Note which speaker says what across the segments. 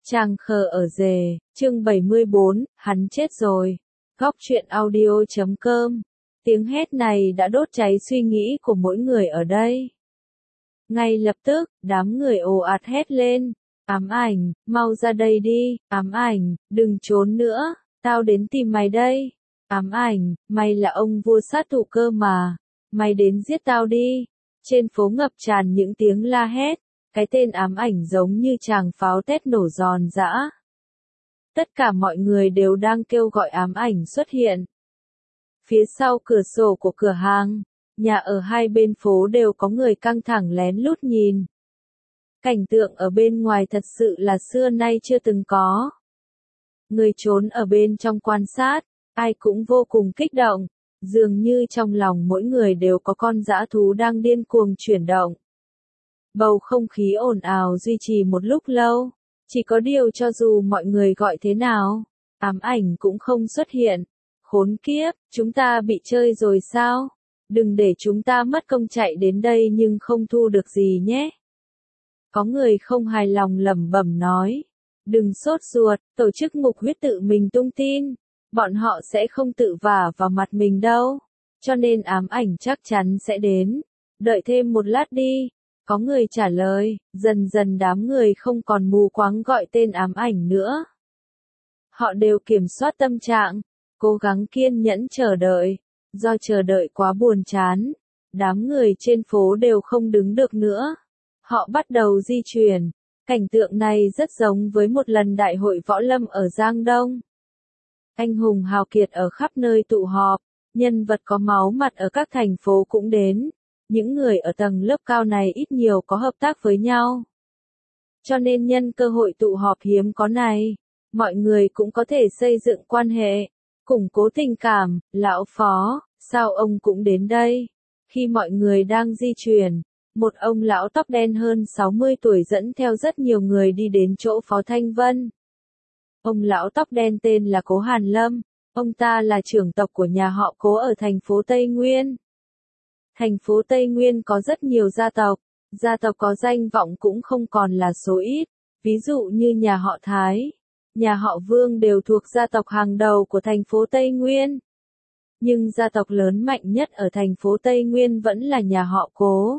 Speaker 1: Chàng khờ ở rề, chương 74, hắn chết rồi. Góc truyện audio.com. Tiếng hét này đã đốt cháy suy nghĩ của mỗi người ở đây. Ngay lập tức, đám người ồ ạt hét lên. Ám ảnh, mau ra đây đi, ám ảnh, đừng trốn nữa, tao đến tìm mày đây. Ám ảnh, mày là ông vua sát thủ cơ mà, mày đến giết tao đi. Trên phố ngập tràn những tiếng la hét. Cái tên ám ảnh giống như tràng pháo tét nổ giòn giã. Tất cả mọi người đều đang kêu gọi ám ảnh xuất hiện. Phía sau cửa sổ của cửa hàng, nhà ở hai bên phố đều có người căng thẳng lén lút nhìn. Cảnh tượng ở bên ngoài thật sự là xưa nay chưa từng có. Người trốn ở bên trong quan sát, ai cũng vô cùng kích động, dường như trong lòng mỗi người đều có con dã thú đang điên cuồng chuyển động. Bầu không khí ồn ào duy trì một lúc lâu, chỉ có điều cho dù mọi người gọi thế nào, ám ảnh cũng không xuất hiện. Khốn kiếp, chúng ta bị chơi rồi sao? Đừng để chúng ta mất công chạy đến đây nhưng không thu được gì nhé. Có người không hài lòng lẩm bẩm nói. Đừng sốt ruột, tổ chức Mục Huyết tự mình tung tin. Bọn họ sẽ không tự vả vào mặt mình đâu. Cho nên ám ảnh chắc chắn sẽ đến. Đợi thêm một lát đi. Có người trả lời, dần dần đám người không còn mù quáng gọi tên ám ảnh nữa. Họ đều kiểm soát tâm trạng, cố gắng kiên nhẫn chờ đợi. Do chờ đợi quá buồn chán, đám người trên phố đều không đứng được nữa. Họ bắt đầu di chuyển. Cảnh tượng này rất giống với một lần đại hội võ lâm ở Giang Đông. Anh hùng hào kiệt ở khắp nơi tụ họp, nhân vật có máu mặt ở các thành phố cũng đến. Những người ở tầng lớp cao này ít nhiều có hợp tác với nhau. Cho nên nhân cơ hội tụ họp hiếm có này, mọi người cũng có thể xây dựng quan hệ, củng cố tình cảm. Lão Phó, sao ông cũng đến đây? Khi mọi người đang di chuyển, một ông lão tóc đen hơn 60 tuổi dẫn theo rất nhiều người đi đến chỗ Phó Thanh Vân. Ông lão tóc đen tên là Cố Hàn Lâm, ông ta là trưởng tộc của nhà họ Cố ở thành phố Tây Nguyên. Thành phố Tây Nguyên có rất nhiều gia tộc có danh vọng cũng không còn là số ít, ví dụ như nhà họ Thái, nhà họ Vương đều thuộc gia tộc hàng đầu của thành phố Tây Nguyên. Nhưng gia tộc lớn mạnh nhất ở thành phố Tây Nguyên vẫn là nhà họ Cố.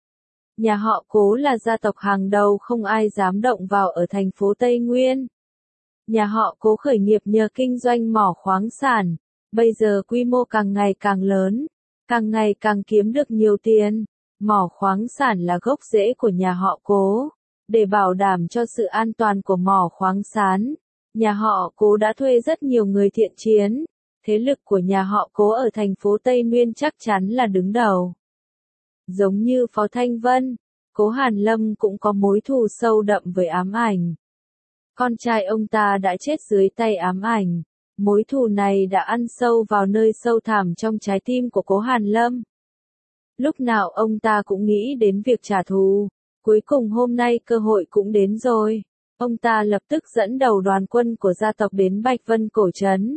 Speaker 1: Nhà họ Cố là gia tộc hàng đầu không ai dám động vào ở thành phố Tây Nguyên. Nhà họ Cố khởi nghiệp nhờ kinh doanh mỏ khoáng sản, bây giờ quy mô càng ngày càng lớn. Càng ngày càng kiếm được nhiều tiền. Mỏ khoáng sản là gốc rễ của nhà họ Cố. Để bảo đảm cho sự an toàn của mỏ khoáng sản, nhà họ Cố đã thuê rất nhiều người thiện chiến. Thế lực của nhà họ Cố ở thành phố Tây Nguyên chắc chắn là đứng đầu. Giống như Phó Thanh Vân, Cố Hàn Lâm cũng có mối thù sâu đậm với ám ảnh. Con trai ông ta đã chết dưới tay ám ảnh. Mối thù này đã ăn sâu vào nơi sâu thẳm trong trái tim của Cố Hàn Lâm. Lúc nào ông ta cũng nghĩ đến việc trả thù. Cuối cùng hôm nay cơ hội cũng đến rồi. Ông ta lập tức dẫn đầu đoàn quân của gia tộc đến Bạch Vân Cổ Trấn.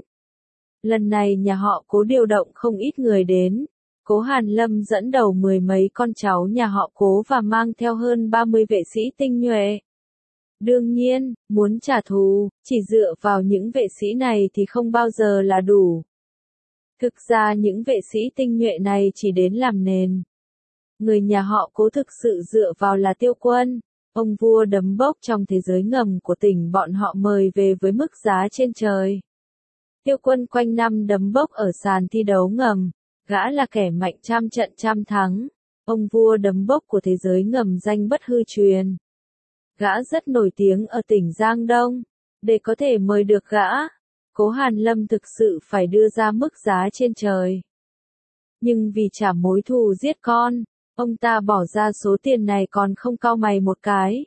Speaker 1: Lần này nhà họ Cố điều động không ít người đến. Cố Hàn Lâm dẫn đầu mười mấy con cháu nhà họ Cố và mang theo hơn 30 vệ sĩ tinh nhuệ. Đương nhiên, muốn trả thù, chỉ dựa vào những vệ sĩ này thì không bao giờ là đủ. Thực ra những vệ sĩ tinh nhuệ này chỉ đến làm nền. Người nhà họ Cố thực sự dựa vào là Tiêu Quân, ông vua đấm bốc trong thế giới ngầm của tỉnh bọn họ mời về với mức giá trên trời. Tiêu Quân quanh năm đấm bốc ở sàn thi đấu ngầm, gã là kẻ mạnh trăm trận trăm thắng, ông vua đấm bốc của thế giới ngầm danh bất hư truyền. Gã rất nổi tiếng ở tỉnh Giang Đông. Để có thể mời được gã, Cố Hàn Lâm thực sự phải đưa ra mức giá trên trời. Nhưng vì trả mối thù giết con, ông ta bỏ ra số tiền này còn không cau mày một cái.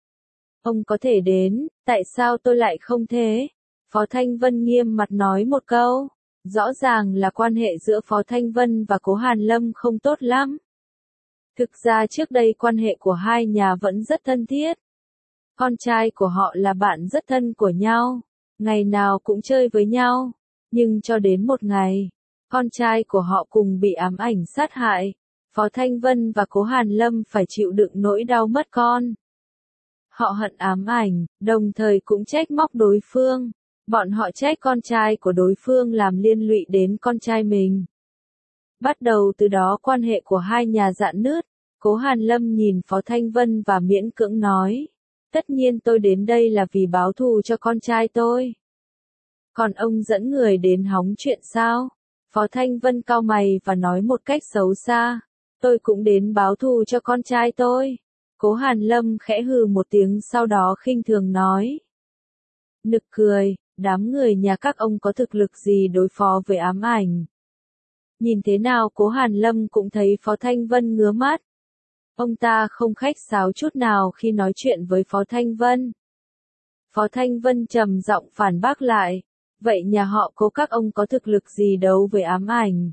Speaker 1: Ông có thể đến, tại sao tôi lại không thế? Phó Thanh Vân nghiêm mặt nói một câu. Rõ ràng là quan hệ giữa Phó Thanh Vân và Cố Hàn Lâm không tốt lắm. Thực ra trước đây quan hệ của hai nhà vẫn rất thân thiết. Con trai của họ là bạn rất thân của nhau, ngày nào cũng chơi với nhau, nhưng cho đến một ngày, con trai của họ cùng bị ám ảnh sát hại, Phó Thanh Vân và Cố Hàn Lâm phải chịu đựng nỗi đau mất con. Họ hận ám ảnh, đồng thời cũng trách móc đối phương. Bọn họ trách con trai của đối phương làm liên lụy đến con trai mình. Bắt đầu từ đó quan hệ của hai nhà rạn nứt. Cố Hàn Lâm nhìn Phó Thanh Vân và miễn cưỡng nói. Tất nhiên tôi đến đây là vì báo thù cho con trai tôi. Còn ông dẫn người đến hóng chuyện sao? Phó Thanh Vân cau mày và nói một cách xấu xa. Tôi cũng đến báo thù cho con trai tôi. Cố Hàn Lâm khẽ hừ một tiếng sau đó khinh thường nói. Nực cười, đám người nhà các ông có thực lực gì đối phó với ám ảnh? Nhìn thế nào Cố Hàn Lâm cũng thấy Phó Thanh Vân ngứa mắt. Ông ta không khách sáo chút nào khi nói chuyện với Phó Thanh Vân. Phó Thanh Vân trầm giọng phản bác lại. Vậy nhà họ Cố các ông có thực lực gì đấu với ám ảnh?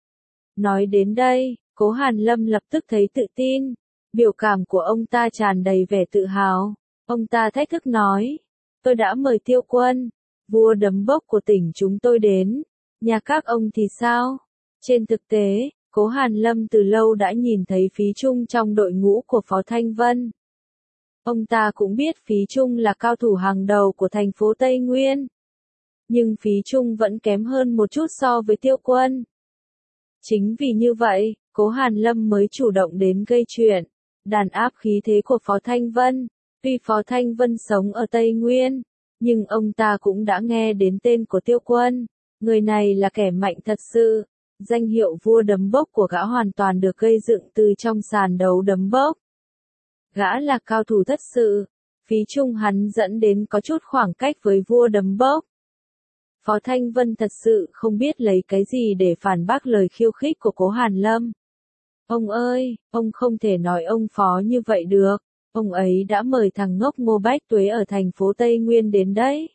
Speaker 1: Nói đến đây, Cố Hàn Lâm lập tức thấy tự tin. Biểu cảm của ông ta tràn đầy vẻ tự hào. Ông ta thách thức nói. Tôi đã mời Tiêu Quân, vua đấm bốc của tỉnh chúng tôi đến. Nhà các ông thì sao? Trên thực tế, Cố Hàn Lâm từ lâu đã nhìn thấy Phí Trung trong đội ngũ của Phó Thanh Vân. Ông ta cũng biết Phí Trung là cao thủ hàng đầu của thành phố Tây Nguyên. Nhưng Phí Trung vẫn kém hơn một chút so với Tiêu Quân. Chính vì như vậy, Cố Hàn Lâm mới chủ động đến gây chuyện, đàn áp khí thế của Phó Thanh Vân. Tuy Phó Thanh Vân sống ở Tây Nguyên, nhưng ông ta cũng đã nghe đến tên của Tiêu Quân. Người này là kẻ mạnh thật sự. Danh hiệu vua đấm bốc của gã hoàn toàn được gây dựng từ trong sàn đấu đấm bốc. Gã là cao thủ thật sự. Phí Trung hắn dẫn đến có chút khoảng cách với vua đấm bốc. Phó Thanh Vân thật sự không biết lấy cái gì để phản bác lời khiêu khích của Cố Hàn Lâm. Ông ơi, ông không thể nói ông Phó như vậy được. Ông ấy đã mời thằng ngốc Ngô Bách Tuế ở thành phố Tây Nguyên đến đấy.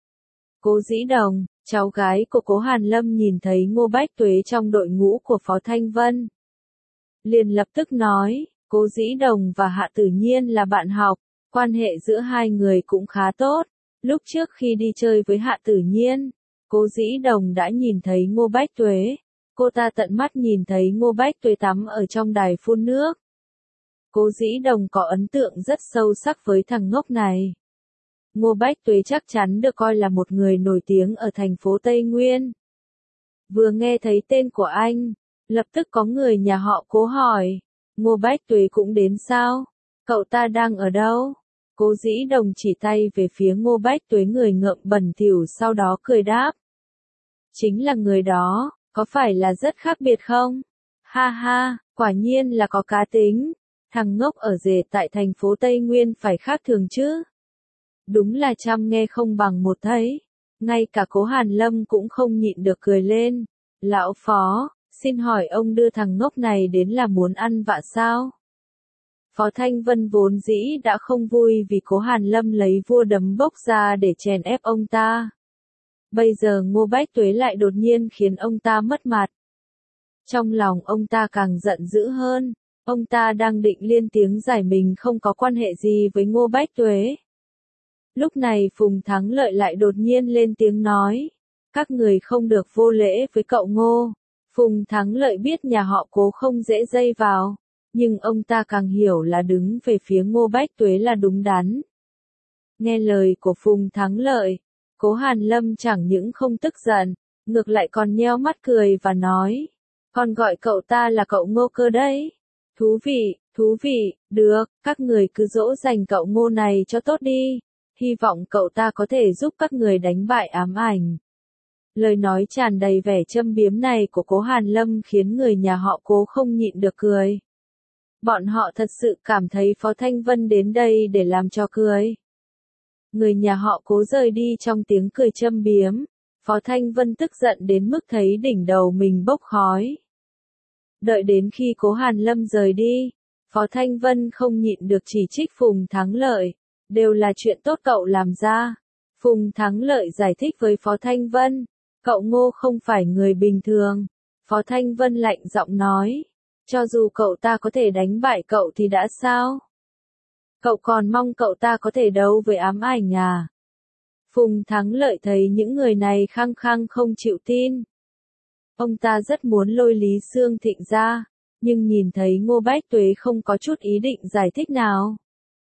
Speaker 1: Cố Dĩ Đồng, cháu gái của Cố Hàn Lâm nhìn thấy Ngô Bách Tuế trong đội ngũ của Phó Thanh Vân. Liền lập tức nói, Cố Dĩ Đồng và Hạ Tử Nhiên là bạn học, quan hệ giữa hai người cũng khá tốt. Lúc trước khi đi chơi với Hạ Tử Nhiên, Cố Dĩ Đồng đã nhìn thấy Ngô Bách Tuế. Cô ta tận mắt nhìn thấy Ngô Bách Tuế tắm ở trong đài phun nước. Cố Dĩ Đồng có ấn tượng rất sâu sắc với thằng ngốc này. Ngô Bách Tuế chắc chắn được coi là một người nổi tiếng ở thành phố Tây Nguyên. Vừa nghe thấy tên của anh, lập tức có người nhà họ Cố hỏi, Ngô Bách Tuế cũng đến sao? Cậu ta đang ở đâu? Cố Dĩ Đồng chỉ tay về phía Ngô Bách Tuế người ngợm bẩn thỉu sau đó cười đáp. Chính là người đó, có phải là rất khác biệt không? Ha ha, quả nhiên là có cá tính. Thằng ngốc ở rể tại thành phố Tây Nguyên phải khác thường chứ. Đúng là trăm nghe không bằng một thấy. Ngay cả Cố Hàn Lâm cũng không nhịn được cười lên. Lão Phó, xin hỏi ông đưa thằng ngốc này đến là muốn ăn vạ sao? Phó Thanh Vân vốn dĩ đã không vui vì Cố Hàn Lâm lấy vua đấm bốc ra để chèn ép ông ta. Bây giờ Ngô Bách Tuế lại đột nhiên khiến ông ta mất mặt. Trong lòng ông ta càng giận dữ hơn. Ông ta đang định lên tiếng giải mình không có quan hệ gì với Ngô Bách Tuế. Lúc này Phùng Thắng Lợi lại đột nhiên lên tiếng nói. Các người không được vô lễ với cậu Ngô. Phùng Thắng Lợi biết nhà họ Cố không dễ dây vào. Nhưng ông ta càng hiểu là đứng về phía Ngô Bách Tuế là đúng đắn. Nghe lời của Phùng Thắng Lợi, Cố Hàn Lâm chẳng những không tức giận, ngược lại còn nheo mắt cười và nói. Còn gọi cậu ta là cậu Ngô cơ đấy. Thú vị, được, các người cứ dỗ dành cậu Ngô này cho tốt đi. Hy vọng cậu ta có thể giúp các người đánh bại ám ảnh. Lời nói tràn đầy vẻ châm biếm này của Cố Hàn Lâm khiến người nhà họ Cố không nhịn được cười. Bọn họ thật sự cảm thấy Phó Thanh Vân đến đây để làm trò cười. Người nhà họ Cố rời đi trong tiếng cười châm biếm. Phó Thanh Vân tức giận đến mức thấy đỉnh đầu mình bốc khói. Đợi đến khi Cố Hàn Lâm rời đi, Phó Thanh Vân không nhịn được chỉ trích Phùng Thắng Lợi. Đều là chuyện tốt cậu làm ra. Phùng Thắng Lợi giải thích với Phó Thanh Vân. Cậu Ngô không phải người bình thường. Phó Thanh Vân lạnh giọng nói. Cho dù cậu ta có thể đánh bại cậu thì đã sao? Cậu còn mong cậu ta có thể đấu với ám ảnh à? Phùng Thắng Lợi thấy những người này khăng khăng không chịu tin. Ông ta rất muốn lôi Lý Xương Thịnh ra, nhưng nhìn thấy Ngô Bách Tuế không có chút ý định giải thích nào.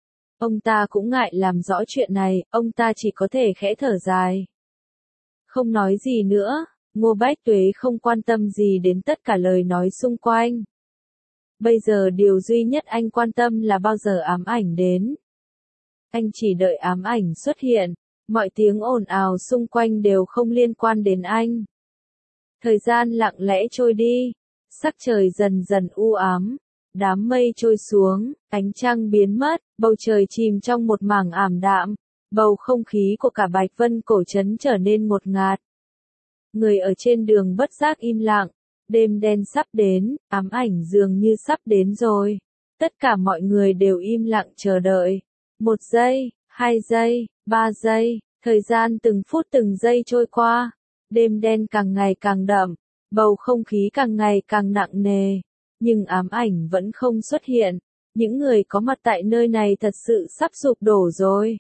Speaker 1: Ông ta cũng ngại làm rõ chuyện này, ông ta chỉ có thể khẽ thở dài. Không nói gì nữa, Ngô Bách Tuế không quan tâm gì đến tất cả lời nói xung quanh. Bây giờ điều duy nhất anh quan tâm là bao giờ ám ảnh đến. Anh chỉ đợi ám ảnh xuất hiện, mọi tiếng ồn ào xung quanh đều không liên quan đến anh. Thời gian lặng lẽ trôi đi, sắc trời dần dần u ám, đám mây trôi xuống, ánh trăng biến mất, bầu trời chìm trong một mảng ảm đạm, bầu không khí của cả Bạch Vân cổ trấn trở nên ngột ngạt. Người ở trên đường bất giác im lặng, đêm đen sắp đến, ám ảnh dường như sắp đến rồi. Tất cả mọi người đều im lặng chờ đợi. 1 giây, 2 giây, 3 giây, thời gian từng phút từng giây trôi qua. Đêm đen càng ngày càng đậm, bầu không khí càng ngày càng nặng nề. Nhưng ám ảnh vẫn không xuất hiện. Những người có mặt tại nơi này thật sự sắp sụp đổ rồi.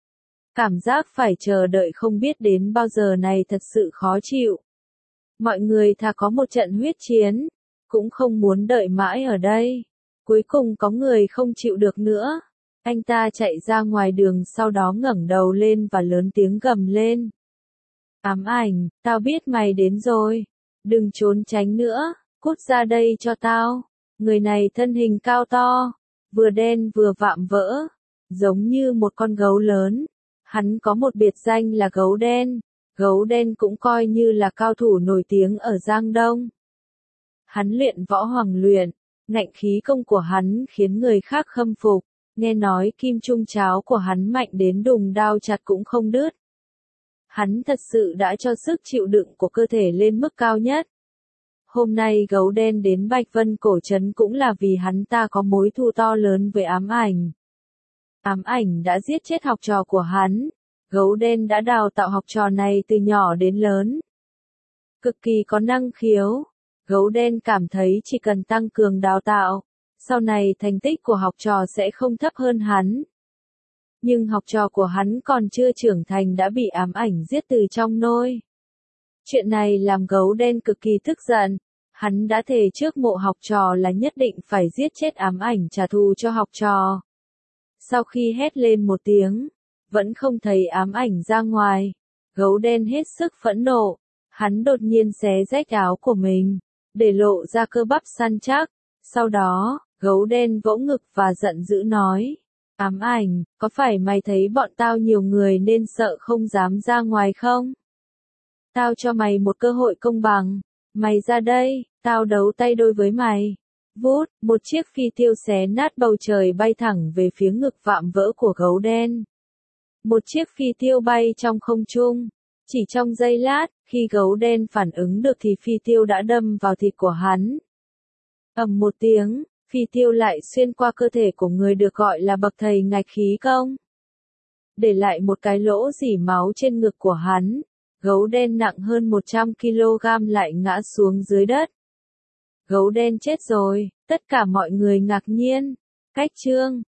Speaker 1: Cảm giác phải chờ đợi không biết đến bao giờ này thật sự khó chịu. Mọi người thà có một trận huyết chiến, cũng không muốn đợi mãi ở đây. Cuối cùng có người không chịu được nữa. Anh ta chạy ra ngoài đường sau đó ngẩng đầu lên và lớn tiếng gầm lên. Ám ảnh, tao biết mày đến rồi. Đừng trốn tránh nữa, cút ra đây cho tao. Người này thân hình cao to, vừa đen vừa vạm vỡ, giống như một con gấu lớn. Hắn có một biệt danh là gấu đen. Gấu đen cũng coi như là cao thủ nổi tiếng ở Giang Đông. Hắn luyện võ hoàng luyện, ngạnh khí công của hắn khiến người khác khâm phục. Nghe nói kim trung cháo của hắn mạnh đến đùng đao chặt cũng không đứt. Hắn thật sự đã cho sức chịu đựng của cơ thể lên mức cao nhất. Hôm nay gấu đen đến Bạch Vân cổ trấn cũng là vì hắn ta có mối thù to lớn với ám ảnh. Ám ảnh đã giết chết học trò của hắn. Gấu đen đã đào tạo học trò này từ nhỏ đến lớn. Cực kỳ có năng khiếu. Gấu đen cảm thấy chỉ cần tăng cường đào tạo, sau này thành tích của học trò sẽ không thấp hơn hắn. Nhưng học trò của hắn còn chưa trưởng thành đã bị ám ảnh giết từ trong nôi. Chuyện này làm gấu đen cực kỳ tức giận. Hắn đã thề trước mộ học trò là nhất định phải giết chết ám ảnh trả thù cho học trò. Sau khi hét lên một tiếng, vẫn không thấy ám ảnh ra ngoài. Gấu đen hết sức phẫn nộ. Hắn đột nhiên xé rách áo của mình, để lộ ra cơ bắp săn chắc. Sau đó, gấu đen vỗ ngực và giận dữ nói. Ám ảnh, có phải mày thấy bọn tao nhiều người nên sợ không dám ra ngoài không? Tao cho mày một cơ hội công bằng. Mày ra đây, tao đấu tay đôi với mày. Vút, một chiếc phi tiêu xé nát bầu trời bay thẳng về phía ngực vạm vỡ của gấu đen. Một chiếc phi tiêu bay trong không trung. Chỉ trong giây lát, khi gấu đen phản ứng được thì phi tiêu đã đâm vào thịt của hắn. Ầm một tiếng, phi tiêu lại xuyên qua cơ thể của người được gọi là bậc thầy ngạch khí công. Để lại một cái lỗ rỉ máu trên ngực của hắn. Gấu đen nặng hơn 100 kg lại ngã xuống dưới đất. Gấu đen chết rồi, tất cả mọi người ngạc nhiên. Cách chương